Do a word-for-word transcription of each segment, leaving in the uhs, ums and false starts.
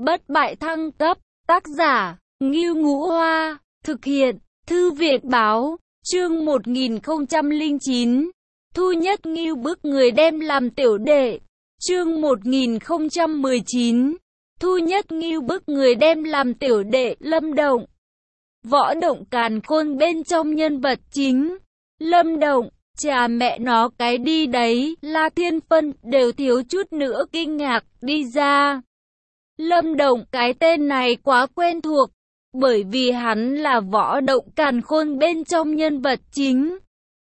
Bất bại thăng cấp, tác giả, Ngưu Ngũ Hoa, thực hiện, Thư viện Báo, chương một nghìn không trăm lẻ chín, Thu Nhất Ngưu bức người đem làm tiểu đệ, chương một nghìn không trăm mười chín, Thu Nhất Ngưu bức người đem làm tiểu đệ. Lâm Động, Võ Động càn khôn bên trong nhân vật chính. Lâm Động, chà mẹ nó cái đi đấy, La Thiên Phân đều thiếu chút nữa kinh ngạc đi ra. Lâm Động cái tên này quá quen thuộc, bởi vì hắn là Võ Động càn khôn bên trong nhân vật chính.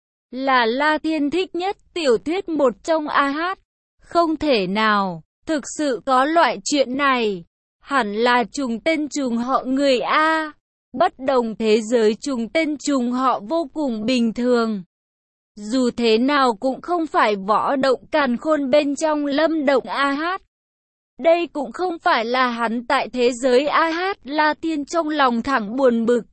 Là La Thiên thích nhất tiểu thuyết một trong a hát. Không thể nào, thực sự có loại chuyện này. Hẳn là trùng tên trùng họ người A. Bất đồng thế giới trùng tên trùng họ vô cùng bình thường. Dù thế nào cũng không phải Võ Động càn khôn bên trong Lâm Động a hát. Đây cũng không phải là hắn tại thế giới a hát. La Thiên trong lòng thẳng buồn bực.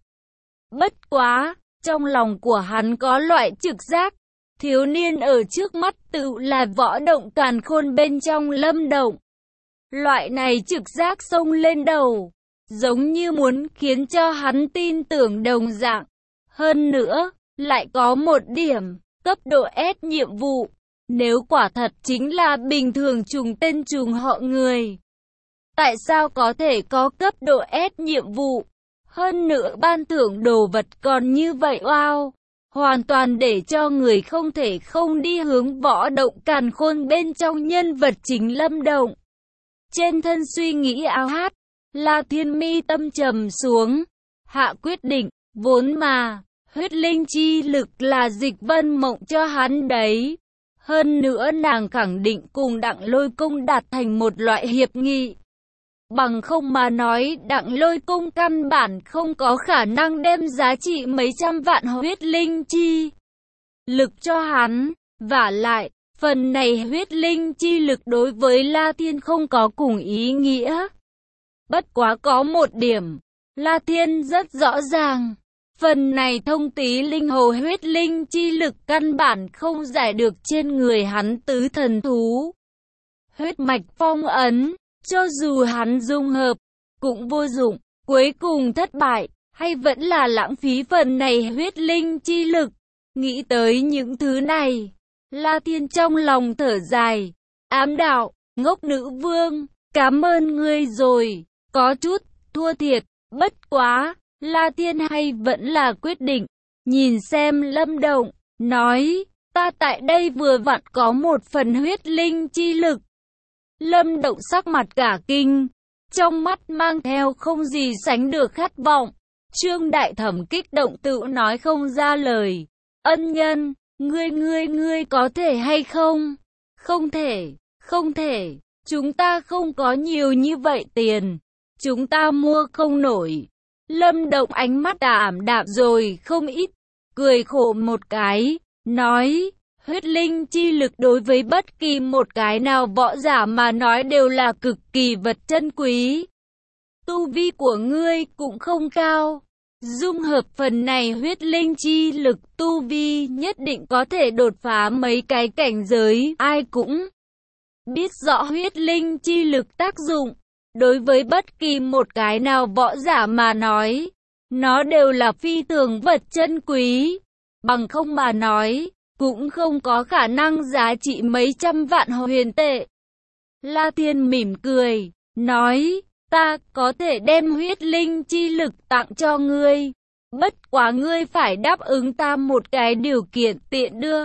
Bất quá, trong lòng của hắn có loại trực giác. Thiếu niên ở trước mắt tự là Võ Động càn khôn bên trong Lâm Động. Loại này trực giác xông lên đầu, giống như muốn khiến cho hắn tin tưởng đồng dạng. Hơn nữa, lại có một điểm, cấp độ S nhiệm vụ. Nếu quả thật chính là bình thường trùng tên trùng họ người, tại sao có thể có cấp độ S nhiệm vụ? Hơn nữa ban thưởng đồ vật còn như vậy, wow! Hoàn toàn để cho người không thể không đi hướng Võ Động càn khôn bên trong nhân vật chính Lâm Động. Trên thân suy nghĩ áo hát, La Thiên mi tâm trầm xuống, hạ quyết định, vốn mà, huyết linh chi lực là Dịch Vân Mộng cho hắn đấy. Hơn nữa nàng khẳng định cùng Đặng Lôi Cung đạt thành một loại hiệp nghị. Bằng không mà nói, Đặng Lôi Cung căn bản không có khả năng đem giá trị mấy trăm vạn huyết linh chi lực cho hắn. Vả lại, phần này huyết linh chi lực đối với La Thiên không có cùng ý nghĩa. Bất quá có một điểm, La Thiên rất rõ ràng. Phần này thông tí linh hồ huyết linh chi lực căn bản không giải được trên người hắn tứ thần thú. Huyết mạch phong ấn, cho dù hắn dung hợp, cũng vô dụng, cuối cùng thất bại, hay vẫn là lãng phí phần này huyết linh chi lực. Nghĩ tới những thứ này, La Thiên trong lòng thở dài, ám đạo, ngốc nữ vương, cảm ơn ngươi rồi, có chút thua thiệt, bất quá. La Thiên hay vẫn là quyết định, nhìn xem Lâm Động, nói, ta tại đây vừa vặn có một phần huyết linh chi lực. Lâm Động sắc mặt cả kinh, trong mắt mang theo không gì sánh được khát vọng. Trương Đại Thẩm kích động tự nói không ra lời, ân nhân, ngươi ngươi ngươi có thể hay không? Không thể, không thể, chúng ta không có nhiều như vậy tiền, chúng ta mua không nổi. Lâm Động ánh mắt ảm đạm rồi không ít, cười khổ một cái, nói, huyết linh chi lực đối với bất kỳ một cái nào võ giả mà nói đều là cực kỳ vật chân quý. Tu vi của ngươi cũng không cao, dung hợp phần này huyết linh chi lực tu vi nhất định có thể đột phá mấy cái cảnh giới. Ai cũng biết rõ huyết linh chi lực tác dụng. Đối với bất kỳ một cái nào võ giả mà nói, nó đều là phi thường vật chân quý. Bằng không mà nói, cũng không có khả năng giá trị mấy trăm vạn huyền tệ. La Thiên mỉm cười, nói, ta có thể đem huyết linh chi lực tặng cho ngươi. Bất quá ngươi phải đáp ứng ta một cái điều kiện. Tiện đưa,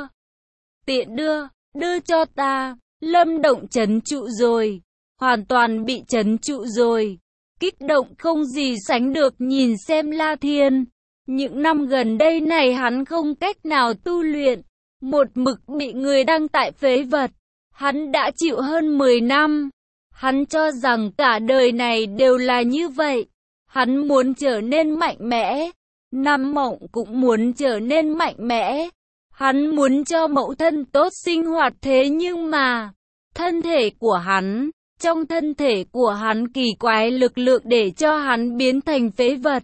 tiện đưa, đưa cho ta. Lâm Động trấn trụ rồi. Hoàn toàn bị trấn trụ rồi, kích động không gì sánh được nhìn xem La Thiên. Những năm gần đây này hắn không cách nào tu luyện, một mực bị người đăng tại phế vật. Hắn đã chịu hơn mười năm, hắn cho rằng cả đời này đều là như vậy. Hắn muốn trở nên mạnh mẽ, Nam Mộng cũng muốn trở nên mạnh mẽ. Hắn muốn cho mẫu thân tốt sinh hoạt, thế nhưng mà, thân thể của hắn, trong thân thể của hắn kỳ quái lực lượng để cho hắn biến thành phế vật.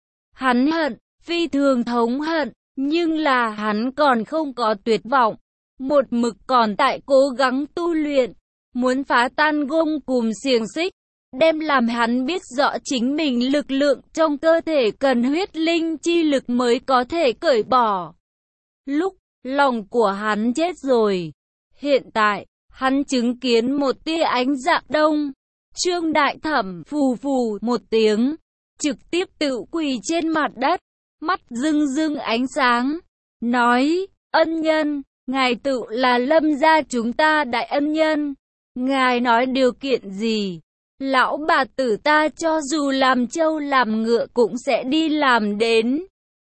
Hắn hận, phi thường thống hận, nhưng là hắn còn không có tuyệt vọng. Một mực còn tại cố gắng tu luyện, muốn phá tan gông cùm xiềng xích. đem làm hắn biết rõ chính mình lực lượng trong cơ thể cần huyết linh chi lực mới có thể cởi bỏ. Lúc lòng của hắn chết rồi, hiện tại, hắn chứng kiến một tia ánh dạng đông. Trương Đại Thẩm phù phù một tiếng, trực tiếp tự quỳ trên mặt đất, mắt rưng rưng ánh sáng, nói, ân nhân, ngài tự là Lâm gia chúng ta đại ân nhân, ngài nói điều kiện gì, lão bà tử ta cho dù làm trâu làm ngựa cũng sẽ đi làm đến.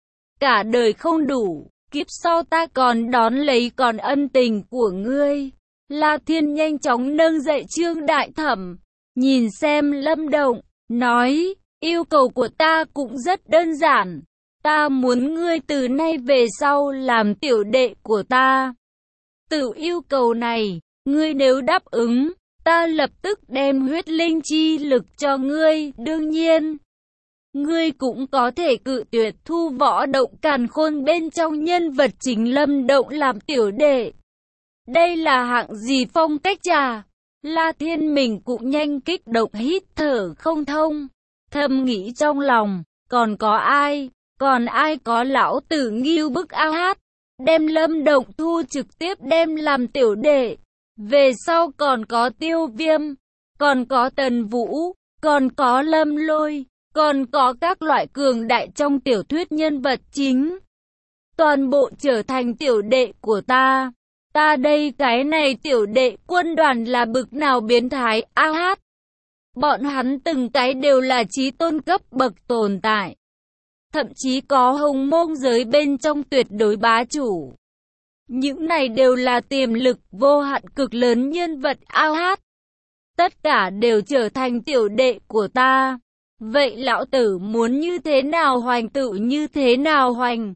Cả đời không đủ, kiếp sau ta còn đón lấy còn ân tình của ngươi. La Thiên nhanh chóng nâng dậy Trương Đại Thẩm, nhìn xem Lâm Động, nói, yêu cầu của ta cũng rất đơn giản, ta muốn ngươi từ nay về sau làm tiểu đệ của ta. Từ yêu cầu này, ngươi nếu đáp ứng, ta lập tức đem huyết linh chi lực cho ngươi, đương nhiên. Ngươi cũng có thể cự tuyệt thu Võ Động càn khôn bên trong nhân vật chính Lâm Động làm tiểu đệ. Đây là hạng gì phong cách trà? La Thiên mình cũng nhanh kích động hít thở không thông. Thầm nghĩ trong lòng, còn có ai, còn ai có lão tử Ngưu Bức A Hát, đem Lâm Động thu trực tiếp đem làm tiểu đệ. Về sau còn có Tiêu Viêm, còn có Tần Vũ, còn có Lâm Lôi, còn có các loại cường đại trong tiểu thuyết nhân vật chính. Toàn bộ trở thành tiểu đệ của ta. Ta đây cái này tiểu đệ quân đoàn là bực nào biến thái, a hát. Bọn hắn từng cái đều là chí tôn cấp bậc tồn tại. Thậm chí có hồng môn giới bên trong tuyệt đối bá chủ. Những này đều là tiềm lực vô hạn cực lớn nhân vật a hát. Tất cả đều trở thành tiểu đệ của ta. Vậy lão tử muốn như thế nào hoành tự như thế nào hoành.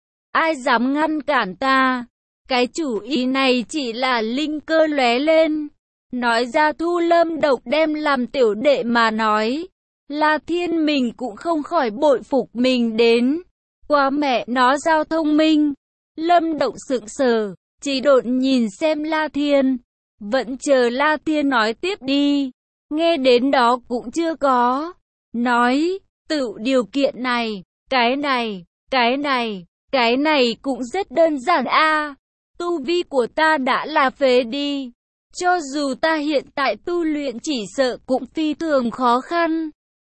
Ai dám ngăn cản ta? Cái chủ ý này chỉ là linh cơ lóe lên. Nói ra thu Lâm Độc đem làm tiểu đệ mà nói. La Thiên mình cũng không khỏi bội phục mình đến. Quá mẹ nó giao thông minh. Lâm Độc sững sờ, chỉ độn nhìn xem La Thiên. Vẫn chờ La Thiên nói tiếp đi. Nghe đến đó cũng chưa có. Nói, tự điều kiện này, cái này, cái này, cái này cũng rất đơn giản a. Tu vi của ta đã là phế đi. Cho dù ta hiện tại tu luyện chỉ sợ cũng phi thường khó khăn.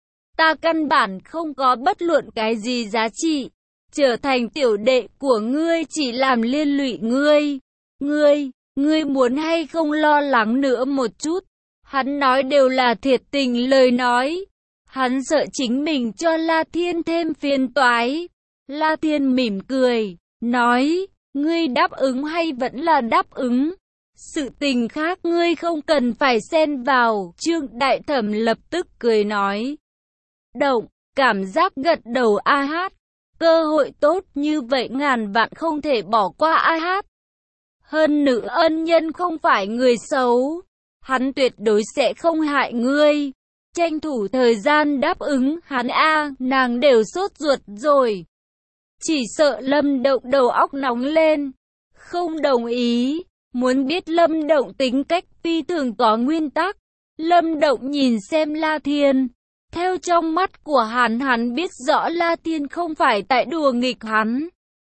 Ta căn bản không có bất luận cái gì giá trị. Trở thành tiểu đệ của ngươi chỉ làm liên lụy ngươi. Ngươi, ngươi muốn hay không lo lắng nữa một chút. Hắn nói đều là thiệt tình lời nói. Hắn sợ chính mình cho La Thiên thêm phiền toái. La Thiên mỉm cười, nói, ngươi đáp ứng hay vẫn là đáp ứng? Sự tình khác ngươi không cần phải xen vào. Trương Đại Thẩm lập tức cười nói. Động, cảm giác gật đầu a hát. Cơ hội tốt như vậy ngàn vạn không thể bỏ qua a hát. Hơn nữa ân nhân không phải người xấu. Hắn tuyệt đối sẽ không hại ngươi. Tranh thủ thời gian đáp ứng hắn a, nàng đều sốt ruột rồi. Chỉ sợ Lâm Động đầu óc nóng lên. Không đồng ý. Muốn biết Lâm Động tính cách phi thường có nguyên tắc. Lâm Động nhìn xem La Thiên. Theo trong mắt của hắn, hắn biết rõ La Thiên không phải tại đùa nghịch hắn.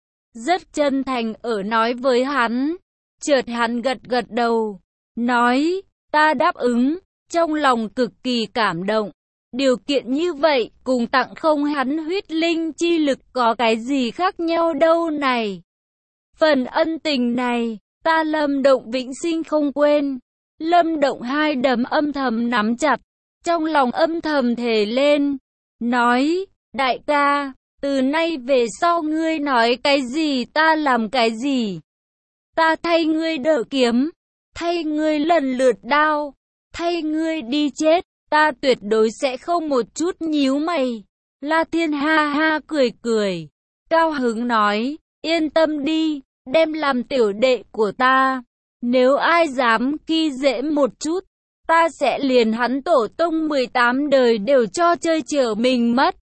Rất chân thành ở nói với hắn. Chợt hắn gật gật đầu. Nói, ta đáp ứng. Trong lòng cực kỳ cảm động. Điều kiện như vậy, cùng tặng không hắn huyết linh chi lực có cái gì khác nhau đâu này. Phần ân tình này, ta Lâm Động vĩnh sinh không quên. Lâm Động hai đấm âm thầm nắm chặt, trong lòng âm thầm thề lên. Nói, đại ca, từ nay về sau ngươi nói cái gì ta làm cái gì. Ta thay ngươi đỡ kiếm, thay ngươi lần lượt đao, thay ngươi đi chết. Ta tuyệt đối sẽ không một chút nhíu mày. La Thiên ha ha cười cười. Cao hứng nói, yên tâm đi, đem làm tiểu đệ của ta. Nếu ai dám khi dễ một chút, ta sẽ liền hắn tổ tông mười tám đời đều cho chơi chở mình mất.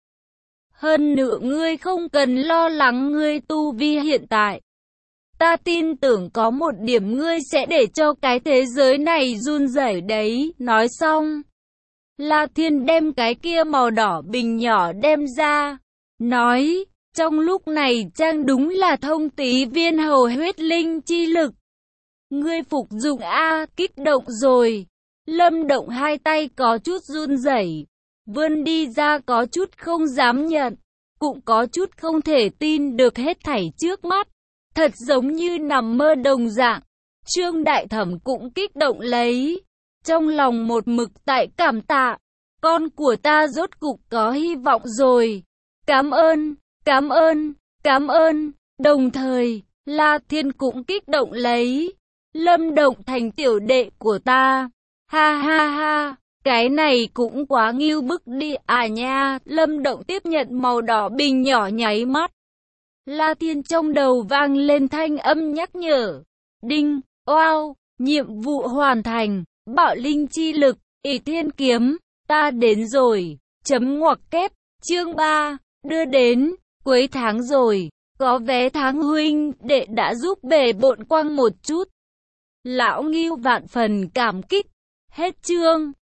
Hơn nữa ngươi không cần lo lắng ngươi tu vi hiện tại. Ta tin tưởng có một điểm ngươi sẽ để cho cái thế giới này run rẩy đấy. Nói xong, La Thiên đem cái kia màu đỏ bình nhỏ đem ra, nói, trong lúc này trang đúng là thông tí viên hầu huyết linh chi lực. Ngươi phục dụng a, kích động rồi. Lâm Động hai tay có chút run rẩy, vươn đi ra có chút không dám nhận, cũng có chút không thể tin được hết thảy trước mắt, thật giống như nằm mơ đồng dạng. Trương Đại Thẩm cũng kích động lấy, trong lòng một mực tại cảm tạ, con của ta rốt cục có hy vọng rồi. Cảm ơn, cảm ơn, cảm ơn. Đồng thời, La Thiên cũng kích động lấy, Lâm Động thành tiểu đệ của ta. Ha ha ha, cái này cũng quá ngưu bức đi à nha. Lâm Động tiếp nhận màu đỏ bình nhỏ nháy mắt, La Thiên trong đầu vang lên thanh âm nhắc nhở. Đinh, oao, nhiệm vụ hoàn thành, bạo linh chi lực, ỷ thiên kiếm, ta đến rồi, chấm ngoặc kép, chương ba, đưa đến, cuối tháng rồi, có vé tháng huynh đệ đã giúp bề bộn quăng một chút. Lão Ngưu vạn phần cảm kích, hết chương.